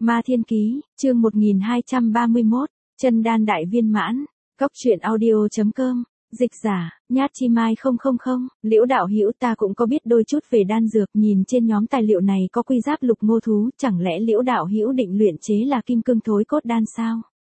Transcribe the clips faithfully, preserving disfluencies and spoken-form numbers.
Ma Thiên Ký, chương một nghìn hai trăm ba mươi mốt, chân đan đại viên mãn, cốc truyện audio chấm com, dịch giả, Nhát Chi Mai không không không, Liễu đạo hữu ta cũng có biết đôi chút về đan dược, nhìn trên nhóm tài liệu này có quy giáp lục ngô thú, chẳng lẽ Liễu đạo hữu định luyện chế là kim cương thối cốt đan sao?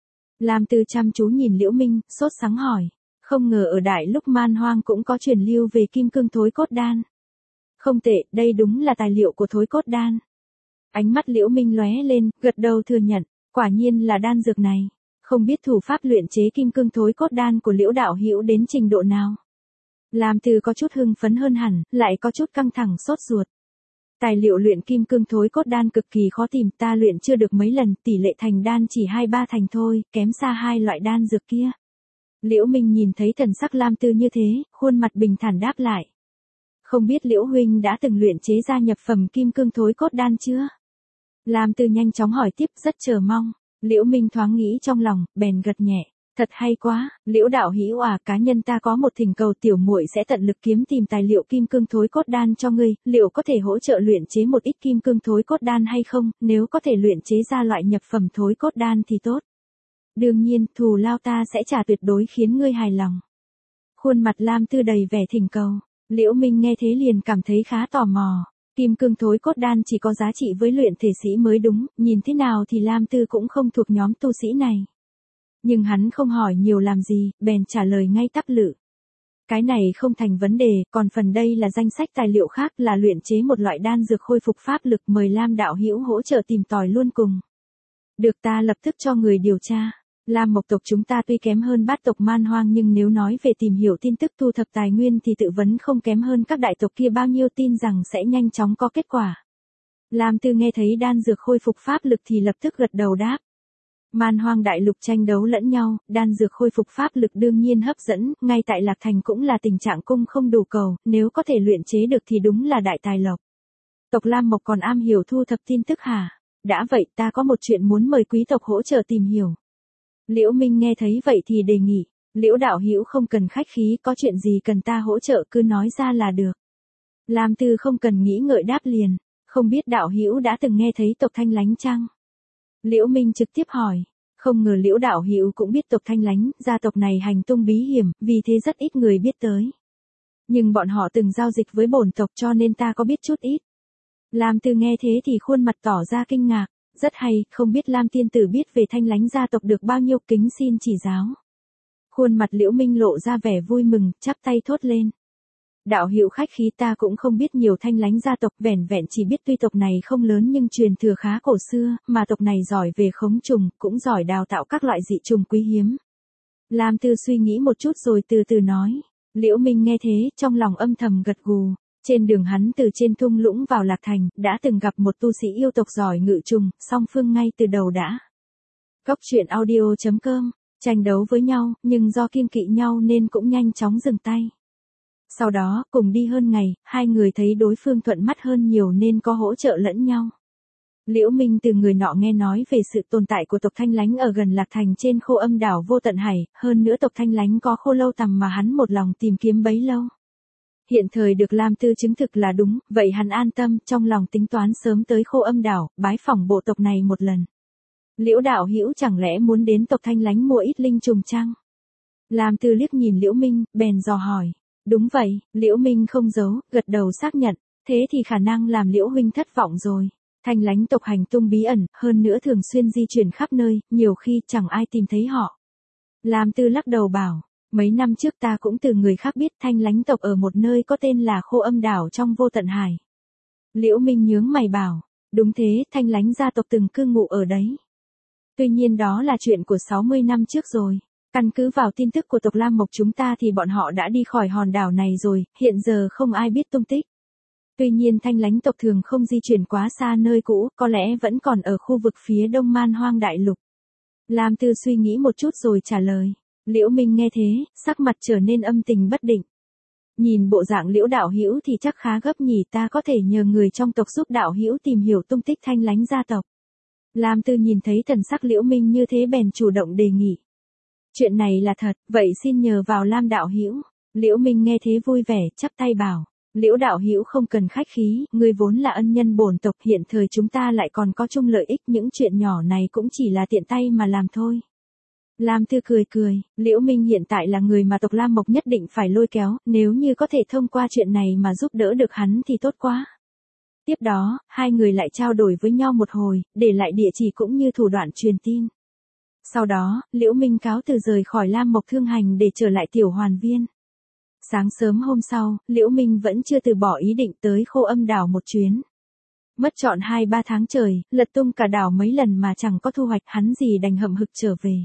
Lam Tư chăm chú nhìn Liễu Minh, sốt sắng hỏi, không ngờ ở đại lúc man hoang cũng có truyền lưu về kim cương thối cốt đan. Không tệ, đây đúng là tài liệu của thối cốt đan. Ánh mắt Liễu Minh lóe lên, gật đầu thừa nhận, quả nhiên là đan dược này. Không biết thủ pháp luyện chế kim cương thối cốt đan của Liễu đạo hữu đến trình độ nào. Lam Tư có chút hưng phấn hơn hẳn, lại có chút căng thẳng sốt ruột. Tài liệu luyện kim cương thối cốt đan cực kỳ khó tìm, ta luyện chưa được mấy lần, tỷ lệ thành đan chỉ hai ba thành thôi, kém xa hai loại đan dược kia. Liễu Minh nhìn thấy thần sắc Lam Tư như thế, khuôn mặt bình thản đáp lại. Không biết Liễu huynh đã từng luyện chế ra nhập phẩm kim cương thối cốt đan chưa? Lam Tư nhanh chóng hỏi tiếp, rất chờ mong. Liễu Minh thoáng nghĩ trong lòng, bèn gật nhẹ. Thật hay quá, Liễu đạo hữu à, cá nhân ta có một thỉnh cầu, tiểu muội sẽ tận lực kiếm tìm tài liệu kim cương thối cốt đan cho ngươi, liệu có thể hỗ trợ luyện chế một ít kim cương thối cốt đan hay không? Nếu có thể luyện chế ra loại nhập phẩm thối cốt đan thì tốt. Đương nhiên, thù lao ta sẽ trả tuyệt đối khiến ngươi hài lòng. Khuôn mặt Lam Tư đầy vẻ thỉnh cầu. Liễu Minh nghe thế liền cảm thấy khá tò mò. Kim cương thối cốt đan chỉ có giá trị với luyện thể sĩ mới đúng, nhìn thế nào thì Lam Tư cũng không thuộc nhóm tu sĩ này. Nhưng hắn không hỏi nhiều làm gì, bèn trả lời ngay tắp lự. Cái này không thành vấn đề, còn phần đây là danh sách tài liệu khác, là luyện chế một loại đan dược khôi phục pháp lực, mời Lam đạo hữu hỗ trợ tìm tòi luôn cùng. Được, ta lập tức cho người điều tra. Lam mộc tộc chúng ta tuy kém hơn bát tộc man hoang, nhưng nếu nói về tìm hiểu tin tức, thu thập tài nguyên thì tự vấn không kém hơn các đại tộc kia bao nhiêu, tin rằng sẽ nhanh chóng có kết quả. Lam Tư nghe thấy đan dược khôi phục pháp lực thì lập tức gật đầu đáp. Man hoang đại lục tranh đấu lẫn nhau, đan dược khôi phục pháp lực đương nhiên hấp dẫn, ngay tại Lạc Thành cũng là tình trạng cung không đủ cầu, nếu có thể luyện chế được thì đúng là đại tài lộc. Tộc Lam Mộc còn am hiểu thu thập tin tức hả? Đã vậy ta có một chuyện muốn mời quý tộc hỗ trợ tìm hiểu. Liễu Minh nghe thấy vậy thì đề nghị, Liễu đạo hữu không cần khách khí, có chuyện gì cần ta hỗ trợ cứ nói ra là được. Lam Tư không cần nghĩ ngợi đáp liền, không biết đạo hữu đã từng nghe thấy tộc Thanh Lánh chăng? Liễu Minh trực tiếp hỏi, không ngờ Liễu đạo hữu cũng biết tộc Thanh Lánh, gia tộc này hành tung bí hiểm, vì thế rất ít người biết tới. Nhưng bọn họ từng giao dịch với bổn tộc cho nên ta có biết chút ít. Lam Tư nghe thế thì khuôn mặt tỏ ra kinh ngạc. Rất hay, không biết Lam tiên tử biết về Thanh Lánh gia tộc được bao nhiêu, kính xin chỉ giáo. Khuôn mặt Liễu Minh lộ ra vẻ vui mừng, chắp tay thốt lên. Đạo hữu khách khí, ta cũng không biết nhiều Thanh Lánh gia tộc, vẻn vẹn chỉ biết tuy tộc này không lớn nhưng truyền thừa khá cổ xưa, mà tộc này giỏi về khống trùng, cũng giỏi đào tạo các loại dị trùng quý hiếm. Lam Tư suy nghĩ một chút rồi từ từ nói. Liễu Minh nghe thế, trong lòng âm thầm gật gù. Trên đường hắn từ trên thung lũng vào Lạc Thành, đã từng gặp một tu sĩ yêu tộc giỏi ngự trùng, song phương ngay từ đầu đã. Cốc truyện audio chấm com, tranh đấu với nhau, nhưng do kiêng kỵ nhau nên cũng nhanh chóng dừng tay. Sau đó, cùng đi hơn ngày, hai người thấy đối phương thuận mắt hơn nhiều nên có hỗ trợ lẫn nhau. Liễu Minh từ người nọ nghe nói về sự tồn tại của tộc Thanh Lánh ở gần Lạc Thành trên khô âm đảo Vô Tận Hải, hơn nữa tộc Thanh Lánh có khô lâu tầm mà hắn một lòng tìm kiếm bấy lâu. Hiện thời được Lam Tư chứng thực là đúng, vậy hắn an tâm, trong lòng tính toán sớm tới khô âm đảo, bái phỏng bộ tộc này một lần. Liễu đạo hữu chẳng lẽ muốn đến tộc Thanh Lánh mua ít linh trùng chăng? Lam Tư liếc nhìn Liễu Minh, bèn dò hỏi. Đúng vậy, Liễu Minh không giấu, gật đầu xác nhận, thế thì khả năng làm Liễu huynh thất vọng rồi. Thanh Lánh tộc hành tung bí ẩn, hơn nữa thường xuyên di chuyển khắp nơi, nhiều khi chẳng ai tìm thấy họ. Lam Tư lắc đầu bảo. Mấy năm trước ta cũng từ người khác biết Thanh Lánh tộc ở một nơi có tên là khô âm đảo trong Vô Tận Hải. Liễu Minh nhướng mày bảo, đúng thế, Thanh Lánh gia tộc từng cư ngụ ở đấy. Tuy nhiên đó là chuyện của sáu mươi năm trước rồi. Căn cứ vào tin tức của tộc Lam Mộc chúng ta thì bọn họ đã đi khỏi hòn đảo này rồi, hiện giờ không ai biết tung tích. Tuy nhiên Thanh Lánh tộc thường không di chuyển quá xa nơi cũ, có lẽ vẫn còn ở khu vực phía đông man hoang đại lục. Lam Tư suy nghĩ một chút rồi trả lời. Liễu Minh nghe thế, sắc mặt trở nên âm tình bất định. Nhìn bộ dạng Liễu đạo hữu thì chắc khá gấp nhỉ, ta có thể nhờ người trong tộc giúp đạo hữu tìm hiểu tung tích Thanh Lánh gia tộc. Lam Tư nhìn thấy thần sắc Liễu Minh như thế bèn chủ động đề nghị. Chuyện này là thật, vậy xin nhờ vào Lam đạo hữu. Liễu Minh nghe thế vui vẻ, chắp tay bảo. Liễu đạo hữu không cần khách khí, ngươi vốn là ân nhân bổn tộc, hiện thời chúng ta lại còn có chung lợi ích, những chuyện nhỏ này cũng chỉ là tiện tay mà làm thôi. Lam Thư cười cười, Liễu Minh hiện tại là người mà tộc Lam Mộc nhất định phải lôi kéo, nếu như có thể thông qua chuyện này mà giúp đỡ được hắn thì tốt quá. Tiếp đó, hai người lại trao đổi với nhau một hồi, để lại địa chỉ cũng như thủ đoạn truyền tin. Sau đó, Liễu Minh cáo từ rời khỏi Lam Mộc Thương Hành để trở lại Tiểu Hoàn Viên. Sáng sớm hôm sau, Liễu Minh vẫn chưa từ bỏ ý định tới Khô Âm đảo một chuyến. Mất trọn hai ba tháng trời, lật tung cả đảo mấy lần mà chẳng có thu hoạch, hắn gì đành hậm hực trở về.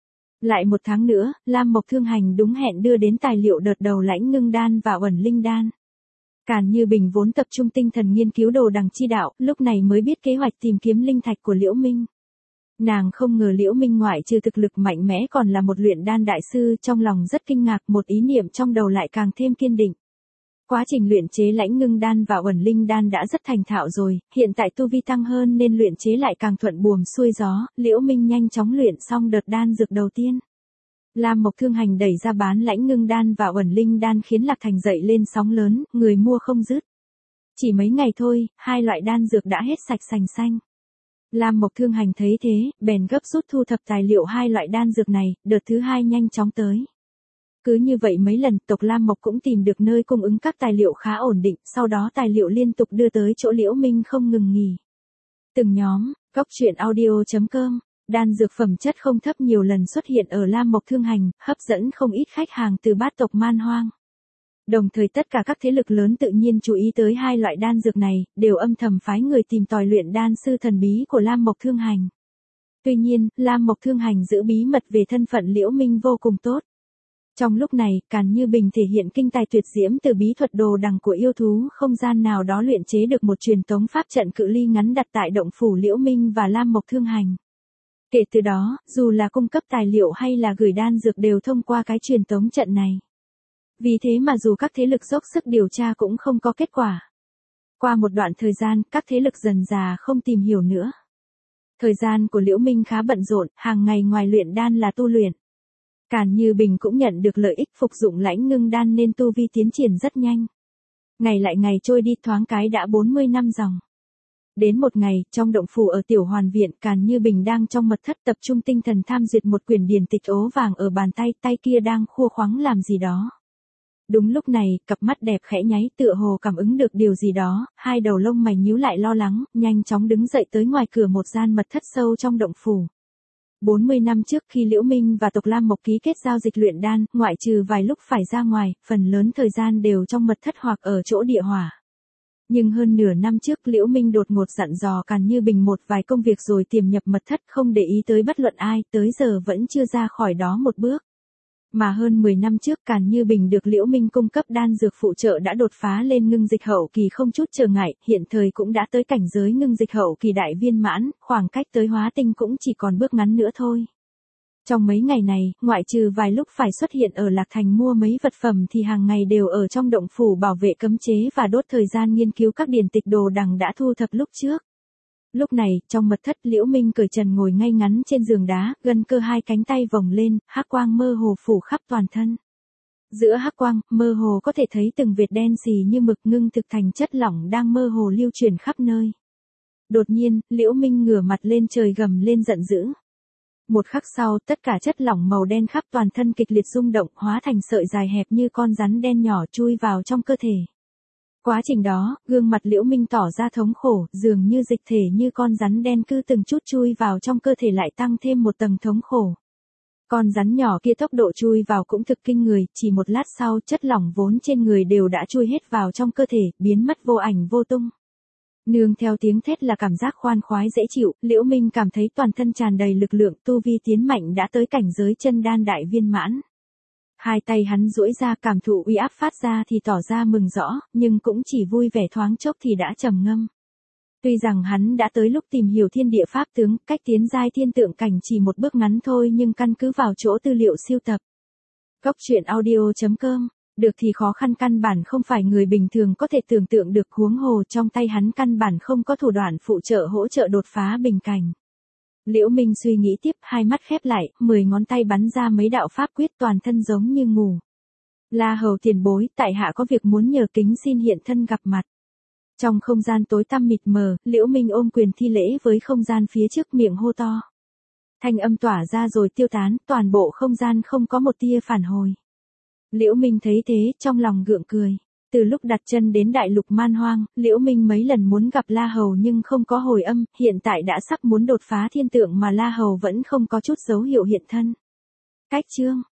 Lại một tháng nữa, Lam Mộc Thương Hành đúng hẹn đưa đến tài liệu đợt đầu Lãnh Ngưng Đan và Uẩn Linh Đan. Càn Như Bình vốn tập trung tinh thần nghiên cứu đồ đằng chi đạo, lúc này mới biết kế hoạch tìm kiếm linh thạch của Liễu Minh. Nàng không ngờ Liễu Minh ngoại trừ thực lực mạnh mẽ còn là một luyện đan đại sư, trong lòng rất kinh ngạc, một ý niệm trong đầu lại càng thêm kiên định. Quá trình luyện chế Lãnh Ngưng Đan và Uẩn Linh Đan đã rất thành thạo rồi, hiện tại tu vi tăng hơn nên luyện chế lại càng thuận buồm xuôi gió, Liễu Minh nhanh chóng luyện xong đợt đan dược đầu tiên. Lam Mộc Thương Hành đẩy ra bán Lãnh Ngưng Đan và Uẩn Linh Đan khiến Lạc Thành dậy lên sóng lớn, người mua không dứt. Chỉ mấy ngày thôi, hai loại đan dược đã hết sạch sành xanh. Lam Mộc Thương Hành thấy thế, bèn gấp rút thu thập tài liệu hai loại đan dược này, đợt thứ hai nhanh chóng tới. Cứ như vậy mấy lần, tộc Lam Mộc cũng tìm được nơi cung ứng các tài liệu khá ổn định, sau đó tài liệu liên tục đưa tới chỗ Liễu Minh không ngừng nghỉ. Từng nhóm, góc truyện audio chấm com, đan dược phẩm chất không thấp nhiều lần xuất hiện ở Lam Mộc Thương Hành, hấp dẫn không ít khách hàng từ bát tộc Man Hoang. Đồng thời tất cả các thế lực lớn tự nhiên chú ý tới hai loại đan dược này, đều âm thầm phái người tìm tòi luyện đan sư thần bí của Lam Mộc Thương Hành. Tuy nhiên, Lam Mộc Thương Hành giữ bí mật về thân phận Liễu Minh vô cùng tốt. Trong lúc này, Càn Như Bình thể hiện kinh tài tuyệt diễm từ bí thuật đồ đằng của yêu thú không gian nào đó luyện chế được một truyền tống pháp trận cự ly ngắn đặt tại động phủ Liễu Minh và Lam Mộc Thương Hành. Kể từ đó, dù là cung cấp tài liệu hay là gửi đan dược đều thông qua cái truyền tống trận này. Vì thế mà dù các thế lực dốc sức điều tra cũng không có kết quả. Qua một đoạn thời gian, các thế lực dần dà không tìm hiểu nữa. Thời gian của Liễu Minh khá bận rộn, hàng ngày ngoài luyện đan là tu luyện. Càn Như Bình cũng nhận được lợi ích phục dụng Lãnh Ngưng Đan nên tu vi tiến triển rất nhanh. Ngày lại ngày trôi đi, thoáng cái đã bốn mươi năm dòng. Đến một ngày, trong động phủ ở Tiểu Hoàn Viện, Càn Như Bình đang trong mật thất tập trung tinh thần tham duyệt một quyển điển tịch ố vàng ở bàn tay, tay kia đang khua khoắng làm gì đó. Đúng lúc này, cặp mắt đẹp khẽ nháy, tựa hồ cảm ứng được điều gì đó, hai đầu lông mày nhíu lại lo lắng, nhanh chóng đứng dậy tới ngoài cửa một gian mật thất sâu trong động phủ. bốn mươi năm trước khi Liễu Minh và tộc Lam Mộc ký kết giao dịch luyện đan, ngoại trừ vài lúc phải ra ngoài, phần lớn thời gian đều trong mật thất hoặc ở chỗ địa hỏa. Nhưng hơn nửa năm trước Liễu Minh đột ngột dặn dò Càn Như Bình một vài công việc rồi tiềm nhập mật thất không để ý tới bất luận ai, tới giờ vẫn chưa ra khỏi đó một bước. Mà hơn mười năm trước Càn Như Bình được Liễu Minh cung cấp đan dược phụ trợ đã đột phá lên ngưng dịch hậu kỳ không chút trở ngại, hiện thời cũng đã tới cảnh giới ngưng dịch hậu kỳ đại viên mãn, khoảng cách tới hóa tinh cũng chỉ còn bước ngắn nữa thôi. Trong mấy ngày này, ngoại trừ vài lúc phải xuất hiện ở Lạc Thành mua mấy vật phẩm thì hàng ngày đều ở trong động phủ bảo vệ cấm chế và đốt thời gian nghiên cứu các điển tịch đồ đằng đã thu thập lúc trước. Lúc này, trong mật thất Liễu Minh cởi trần ngồi ngay ngắn trên giường đá, gân cơ hai cánh tay vòng lên, hắc quang mơ hồ phủ khắp toàn thân. Giữa hắc quang, mơ hồ có thể thấy từng vệt đen xì như mực ngưng thực thành chất lỏng đang mơ hồ lưu truyền khắp nơi. Đột nhiên, Liễu Minh ngửa mặt lên trời gầm lên giận dữ. Một khắc sau, tất cả chất lỏng màu đen khắp toàn thân kịch liệt rung động, hóa thành sợi dài hẹp như con rắn đen nhỏ chui vào trong cơ thể. Quá trình đó, gương mặt Liễu Minh tỏ ra thống khổ, dường như dịch thể như con rắn đen cứ từng chút chui vào trong cơ thể lại tăng thêm một tầng thống khổ. Con rắn nhỏ kia tốc độ chui vào cũng thực kinh người, chỉ một lát sau chất lỏng vốn trên người đều đã chui hết vào trong cơ thể, biến mất vô ảnh vô tung. Nương theo tiếng thét là cảm giác khoan khoái dễ chịu, Liễu Minh cảm thấy toàn thân tràn đầy lực lượng, tu vi tiến mạnh đã tới cảnh giới chân đan đại viên mãn. Hai tay hắn duỗi ra cảm thụ uy áp phát ra thì tỏ ra mừng rõ, nhưng cũng chỉ vui vẻ thoáng chốc thì đã trầm ngâm. Tuy rằng hắn đã tới lúc tìm hiểu thiên địa pháp tướng, cách tiến giai thiên tượng cảnh chỉ một bước ngắn thôi nhưng căn cứ vào chỗ tư liệu siêu tập. Góc truyện audio chấm com, được thì khó khăn căn bản không phải người bình thường có thể tưởng tượng được, huống hồ trong tay hắn căn bản không có thủ đoạn phụ trợ hỗ trợ đột phá bình cảnh. Liễu Minh suy nghĩ tiếp, hai mắt khép lại, mười ngón tay bắn ra mấy đạo pháp quyết toàn thân giống như ngủ. La Hầu tiền bối, tại hạ có việc muốn nhờ kính xin hiện thân gặp mặt. Trong không gian tối tăm mịt mờ, Liễu Minh ôm quyền thi lễ với không gian phía trước, miệng hô to. Thanh âm tỏa ra rồi tiêu tán, toàn bộ không gian không có một tia phản hồi. Liễu Minh thấy thế, trong lòng gượng cười. Từ lúc đặt chân đến đại lục man hoang, Liễu Minh mấy lần muốn gặp La Hầu nhưng không có hồi âm, hiện tại đã sắp muốn đột phá thiên tượng mà La Hầu vẫn không có chút dấu hiệu hiện thân. Cách chương